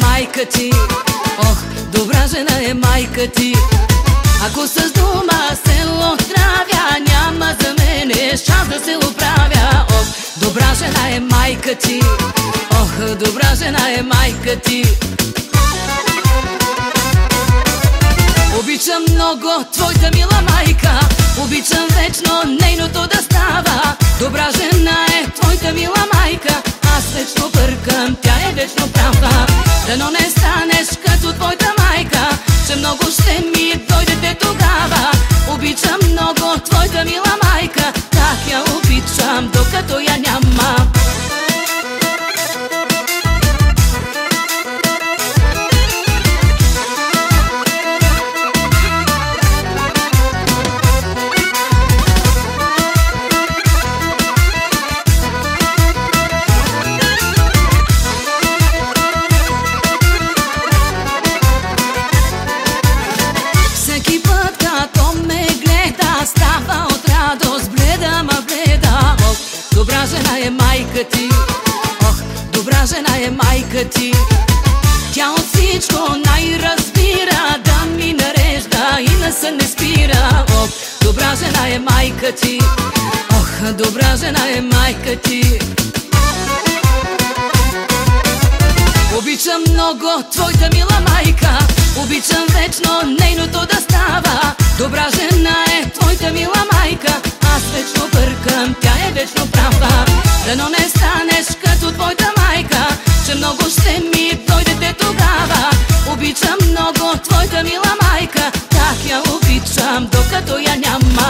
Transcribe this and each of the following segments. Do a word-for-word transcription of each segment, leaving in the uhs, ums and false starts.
майка ти. Ох, добра жена е майка ти. Ако с дума се отравя, няма за мене шанс да се оправя. Ох, добра жена е майка ти. Ох, добра жена е майка ти. Обичам много твоята мила майка, обичам вечно нейното да става. Добра жена е твоята мила майка, аз вечно бъркам, тя е вечно права. Дано не станеш като твоята майка, че много ще ми дойдете тогава. Обичам много твоята мила майка, так я обичам, докато я няма. Става от радост, бледа, ма бледа. Ох, добра жена е майка ти. Ох, добра жена е майка ти. Тя от всичко най-разбира, да ми нарежда и на сън не спира. Ох, добра жена е майка ти. Ох, добра жена е майка ти. Обичам много твоята мила майка, обичам вечно нейното да става. Добра жена е твоята мила майка, аз вечно бъркам, тя е вечно права. Дано не станеш като твоята майка, че много ще ми дойдете тогава. Обичам много твоята мила майка, так я обичам, докато я няма.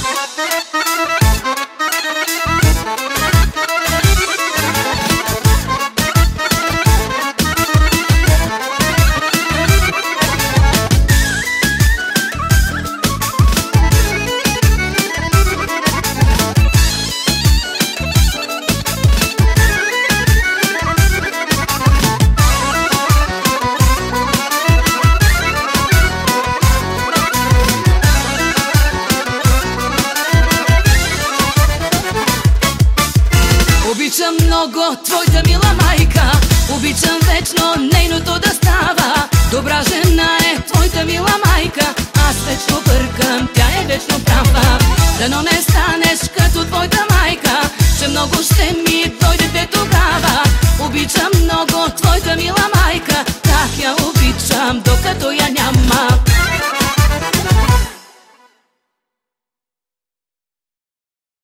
Обичам много твоята мила майка, обичам вечно нейното да става. Добра жена е твоята мила майка, аз вечно бъркам, тя е вечно права. Дано не станеш като твоята майка, че много ще ми дойдете тогава. Обичам много твоята мила майка, так я обичам, докато я няма.